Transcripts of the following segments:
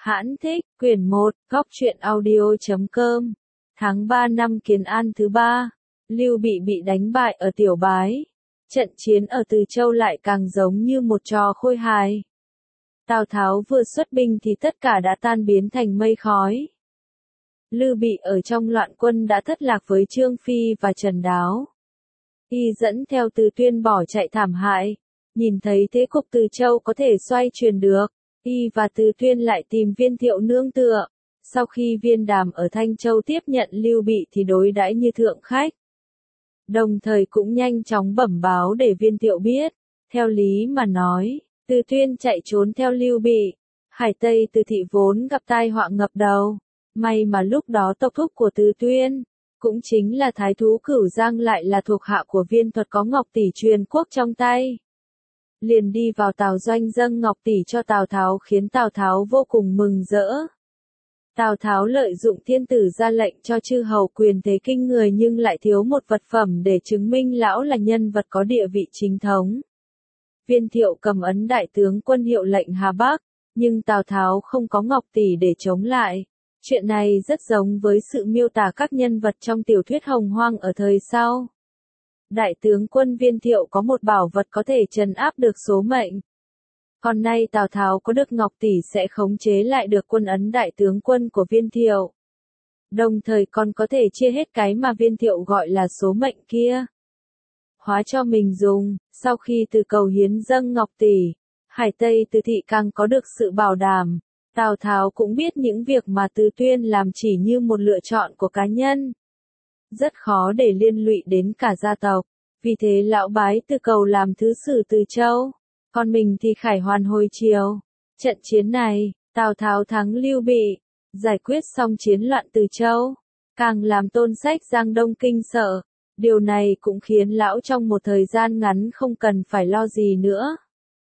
Hãn thích, quyển 1, góc truyện audio.com. Tháng 3 năm Kiến An thứ 3, Lưu bị đánh bại ở Tiểu Bái. Trận chiến ở Từ Châu lại càng giống như một trò khôi hài. Tào Tháo vừa xuất binh thì tất cả đã tan biến thành mây khói. Lưu Bị ở trong loạn quân đã thất lạc với Trương Phi và Trần Đáo. Y dẫn theo Từ Tuyên bỏ chạy thảm hại. Nhìn thấy thế cục Từ Châu có thể xoay chuyển được, Y và Từ Tuyên lại tìm Viên Thiệu nương tựa. Sau khi Viên Đàm ở Thanh Châu tiếp nhận Lưu Bị thì đối đãi như thượng khách. Đồng thời cũng nhanh chóng bẩm báo để Viên Thiệu biết. Theo lý mà nói, Từ Tuyên chạy trốn theo Lưu Bị. Hải Tây Từ thị vốn gặp tai họa ngập đầu. May mà lúc đó tộc thúc của Từ Tuyên, cũng chính là Thái thú Cửu Giang lại là thuộc hạ của Viên Thuật có Ngọc Tỷ truyền quốc trong tay. Liền đi vào Tào doanh dâng Ngọc Tỷ cho Tào Tháo khiến Tào Tháo vô cùng mừng rỡ. Tào Tháo lợi dụng thiên tử ra lệnh cho chư hầu quyền thế kinh người nhưng lại thiếu một vật phẩm để chứng minh lão là nhân vật có địa vị chính thống. Viên Thiệu cầm ấn đại tướng quân hiệu lệnh Hà Bắc, nhưng Tào Tháo không có Ngọc Tỷ để chống lại. Chuyện này rất giống với sự miêu tả các nhân vật trong tiểu thuyết Hồng Hoang ở thời sau. Đại tướng quân Viên Thiệu có một bảo vật có thể trấn áp được số mệnh. Còn nay Tào Tháo có được Ngọc Tỷ sẽ khống chế lại được quân ấn đại tướng quân của Viên Thiệu. Đồng thời còn có thể chia hết cái mà Viên Thiệu gọi là số mệnh kia. Hóa cho mình dùng, sau khi từ cầu hiến dâng Ngọc Tỷ, Hải Tây Từ thị càng có được sự bảo đảm. Tào Tháo cũng biết những việc mà Từ Tuyên làm chỉ như một lựa chọn của cá nhân. Rất khó để liên lụy đến cả gia tộc, vì thế lão bái Từ cầu làm thứ sử Từ Châu, còn mình thì khải hoàn hồi triều. Trận chiến này, Tào Tháo thắng Lưu Bị, giải quyết xong chiến loạn Từ Châu, càng làm Tôn Sách Giang Đông kinh sợ. Điều này cũng khiến lão trong một thời gian ngắn không cần phải lo gì nữa.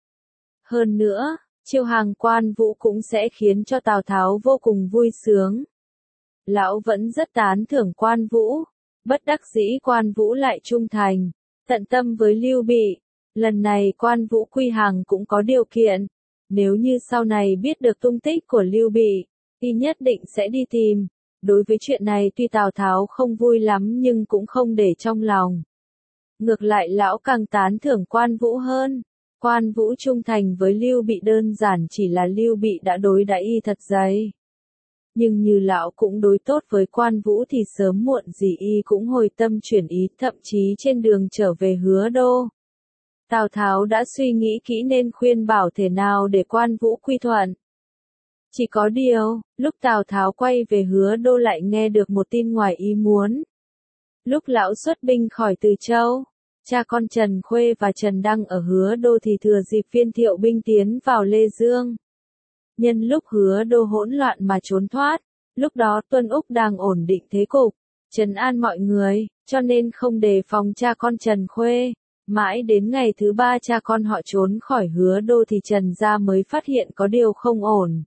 Hơn nữa, chiêu hàng Quan Vũ cũng sẽ khiến cho Tào Tháo vô cùng vui sướng. Lão vẫn rất tán thưởng Quan Vũ. Bất đắc dĩ Quan Vũ lại trung thành, tận tâm với Lưu Bị. Lần này Quan Vũ quy hàng cũng có điều kiện. Nếu như sau này biết được tung tích của Lưu Bị, y nhất định sẽ đi tìm. Đối với chuyện này tuy Tào Tháo không vui lắm nhưng cũng không để trong lòng. Ngược lại lão càng tán thưởng Quan Vũ hơn. Quan Vũ trung thành với Lưu Bị đơn giản chỉ là Lưu Bị đã đối đãi y thật dày. Nhưng như lão cũng đối tốt với Quan Vũ thì sớm muộn gì y cũng hồi tâm chuyển ý, thậm chí trên đường trở về Hứa Đô. Tào Tháo đã suy nghĩ kỹ nên khuyên bảo thế nào để Quan Vũ quy thuận. Chỉ có điều, lúc Tào Tháo quay về Hứa Đô lại nghe được một tin ngoài ý muốn. Lúc lão xuất binh khỏi Từ Châu, cha con Trần Khuê và Trần Đăng ở Hứa Đô thì thừa dịp Viên Thiệu binh tiến vào Lê Dương. Nhân lúc Hứa Đô hỗn loạn mà trốn thoát, lúc đó Tuân Úc đang ổn định thế cục, trấn an mọi người, cho nên không đề phòng cha con Trần Khuê. Mãi đến ngày thứ 3 cha con họ trốn khỏi Hứa Đô thì Trần gia mới phát hiện có điều không ổn.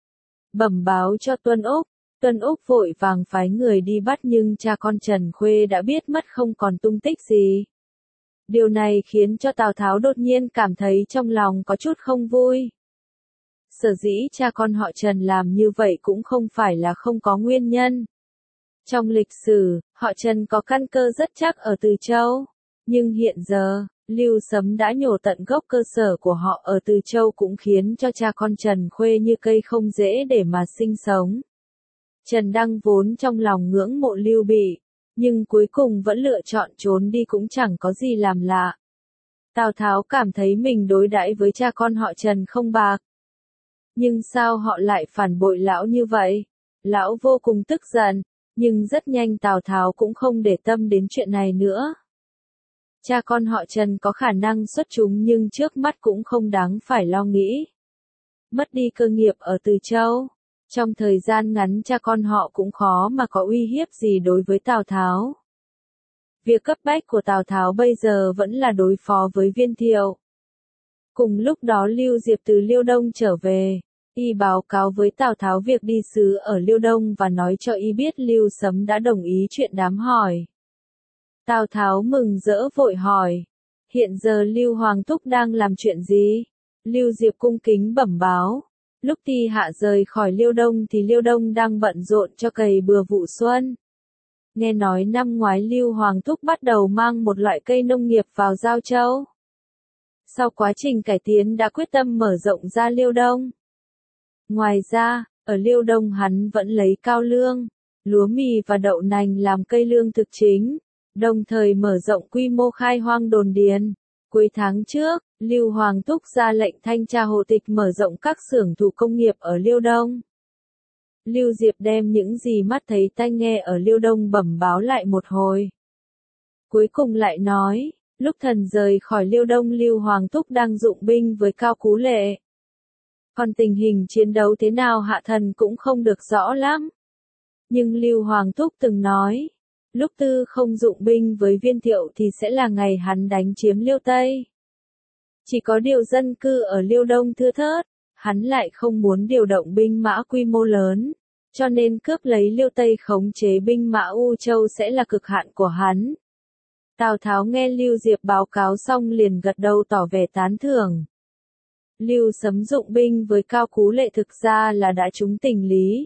Bẩm báo cho Tuân Úc vội vàng phái người đi bắt nhưng cha con Trần Khuê đã biết mất không còn tung tích gì. Điều này khiến cho Tào Tháo đột nhiên cảm thấy trong lòng có chút không vui. Sở dĩ cha con họ Trần làm như vậy cũng không phải là không có nguyên nhân. Trong lịch sử, họ Trần có căn cơ rất chắc ở Từ Châu. Nhưng hiện giờ, Lưu Sấm đã nhổ tận gốc cơ sở của họ ở Từ Châu cũng khiến cho cha con Trần Khuê như cây không dễ để mà sinh sống. Trần Đăng vốn trong lòng ngưỡng mộ Lưu Bị, nhưng cuối cùng vẫn lựa chọn trốn đi cũng chẳng có gì làm lạ. Tào Tháo cảm thấy mình đối đãi với cha con họ Trần không bạc. Nhưng sao họ lại phản bội lão như vậy? Lão vô cùng tức giận, nhưng rất nhanh Tào Tháo cũng không để tâm đến chuyện này nữa. Cha con họ Trần có khả năng xuất chúng nhưng trước mắt cũng không đáng phải lo nghĩ. Mất đi cơ nghiệp ở Từ Châu, trong thời gian ngắn cha con họ cũng khó mà có uy hiếp gì đối với Tào Tháo. Việc cấp bách của Tào Tháo bây giờ vẫn là đối phó với Viên Thiệu. Cùng lúc đó Lưu Diệp từ Liêu Đông trở về, y báo cáo với Tào Tháo việc đi sứ ở Liêu Đông và nói cho y biết Lưu Sấm đã đồng ý chuyện đám hỏi. Tào Tháo mừng rỡ vội hỏi, hiện giờ Lưu Hoàng Thúc đang làm chuyện gì? Lưu Diệp cung kính bẩm báo, Lúc Ti Hạ rời khỏi Liêu Đông thì Liêu Đông đang bận rộn cho cày bừa vụ xuân. Nghe nói năm ngoái Lưu Hoàng Thúc bắt đầu mang một loại cây nông nghiệp vào Giao Châu. Sau quá trình cải tiến đã quyết tâm mở rộng ra Liêu Đông. Ngoài ra, ở Liêu Đông hắn vẫn lấy cao lương, lúa mì và đậu nành làm cây lương thực chính, đồng thời mở rộng quy mô khai hoang đồn điền. Cuối tháng trước, Lưu Hoàng Thúc ra lệnh thanh tra hộ tịch mở rộng các xưởng thủ công nghiệp ở Liêu Đông. Lưu Diệp đem những gì mắt thấy tai nghe ở Liêu Đông bẩm báo lại một hồi. Cuối cùng lại nói, lúc thần rời khỏi Liêu Đông Lưu Hoàng Thúc đang dụng binh với Cao Cú Lệ. Còn tình hình chiến đấu thế nào hạ thần cũng không được rõ lắm. Nhưng Lưu Hoàng Thúc từng nói, lúc Tư không dụng binh với Viên Thiệu thì sẽ là ngày hắn đánh chiếm Liêu Tây. Chỉ có điều dân cư ở Liêu Đông thưa thớt, hắn lại không muốn điều động binh mã quy mô lớn, cho nên cướp lấy Liêu Tây khống chế binh mã U Châu sẽ là cực hạn của hắn. Tào Tháo nghe Lưu Diệp báo cáo xong liền gật đầu tỏ vẻ tán thưởng. Lưu Sấm dụng binh với Cao Cú Lệ thực ra là đã trúng tình lý.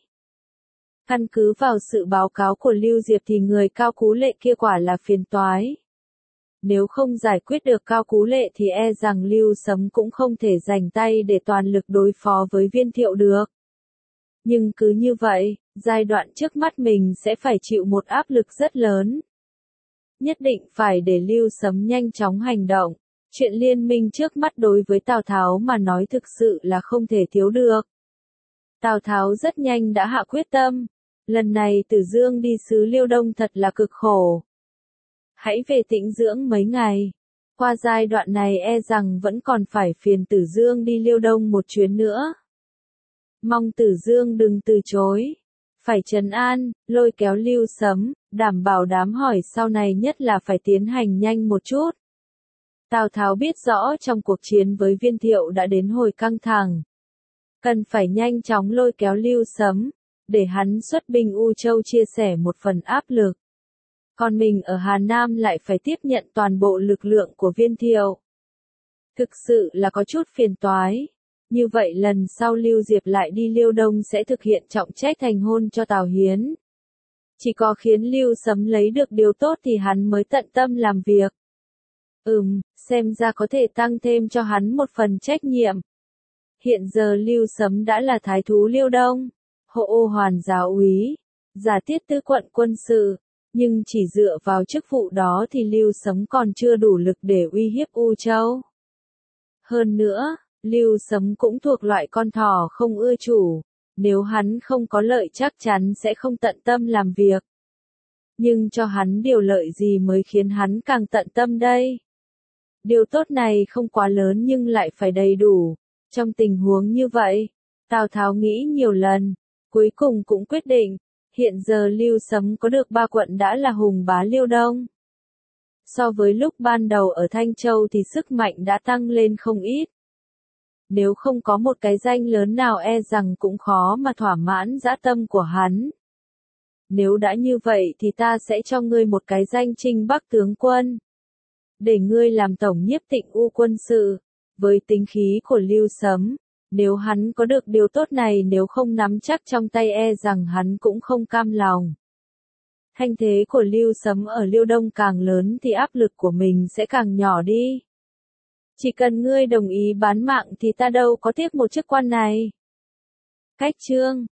Căn cứ vào sự báo cáo của Lưu Diệp thì người Cao Cú Lệ kia quả là phiền toái. Nếu không giải quyết được Cao Cú Lệ thì e rằng Lưu Sấm cũng không thể dành tay để toàn lực đối phó với Viên Thiệu được. Nhưng cứ như vậy, giai đoạn trước mắt mình sẽ phải chịu một áp lực rất lớn. Nhất định phải để Lưu Sấm nhanh chóng hành động. Chuyện liên minh trước mắt đối với Tào Tháo mà nói thực sự là không thể thiếu được. Tào Tháo rất nhanh đã hạ quyết tâm. Lần này Tử Dương đi xứ Liêu Đông thật là cực khổ. Hãy về tĩnh dưỡng mấy ngày. Qua giai đoạn này e rằng vẫn còn phải phiền Tử Dương đi Liêu Đông một chuyến nữa. Mong Tử Dương đừng từ chối. Phải trấn an, lôi kéo Lưu Sấm, đảm bảo đám hỏi sau này nhất là phải tiến hành nhanh một chút. Tào Tháo biết rõ trong cuộc chiến với Viên Thiệu đã đến hồi căng thẳng. Cần phải nhanh chóng lôi kéo Lưu Sấm, để hắn xuất binh U Châu chia sẻ một phần áp lực. Còn mình ở Hà Nam lại phải tiếp nhận toàn bộ lực lượng của Viên Thiệu. Thực sự là có chút phiền toái. Như vậy lần sau Lưu Diệp lại đi Liêu Đông sẽ thực hiện trọng trách thành hôn cho Tào Hiến. Chỉ có khiến Lưu Sấm lấy được điều tốt thì hắn mới tận tâm làm việc. Xem ra có thể tăng thêm cho hắn một phần trách nhiệm. Hiện giờ Lưu Sấm đã là thái thú Liêu Đông, hộ ô hoàn giáo úy, giả tiết tư quận quân sự, nhưng chỉ dựa vào chức vụ đó thì Lưu Sấm còn chưa đủ lực để uy hiếp U Châu. Hơn nữa, Lưu Sấm cũng thuộc loại con thỏ không ưa chủ, nếu hắn không có lợi chắc chắn sẽ không tận tâm làm việc. Nhưng cho hắn điều lợi gì mới khiến hắn càng tận tâm đây? Điều tốt này không quá lớn nhưng lại phải đầy đủ. Trong tình huống như vậy, Tào Tháo nghĩ nhiều lần, cuối cùng cũng quyết định, hiện giờ Lưu Sấm có được 3 quận đã là hùng bá Liêu Đông. So với lúc ban đầu ở Thanh Châu thì sức mạnh đã tăng lên không ít. Nếu không có một cái danh lớn nào e rằng cũng khó mà thỏa mãn dã tâm của hắn. Nếu đã như vậy thì ta sẽ cho ngươi một cái danh Trinh Bắc tướng quân. Để ngươi làm tổng nhiếp Tịnh U quân sự. Với tính khí của Lưu Sấm, nếu hắn có được điều tốt này nếu không nắm chắc trong tay e rằng hắn cũng không cam lòng. Thanh thế của Lưu Sấm ở Liêu Đông càng lớn thì áp lực của mình sẽ càng nhỏ đi. Chỉ cần ngươi đồng ý bán mạng thì ta đâu có tiếc một chức quan này. Cách chương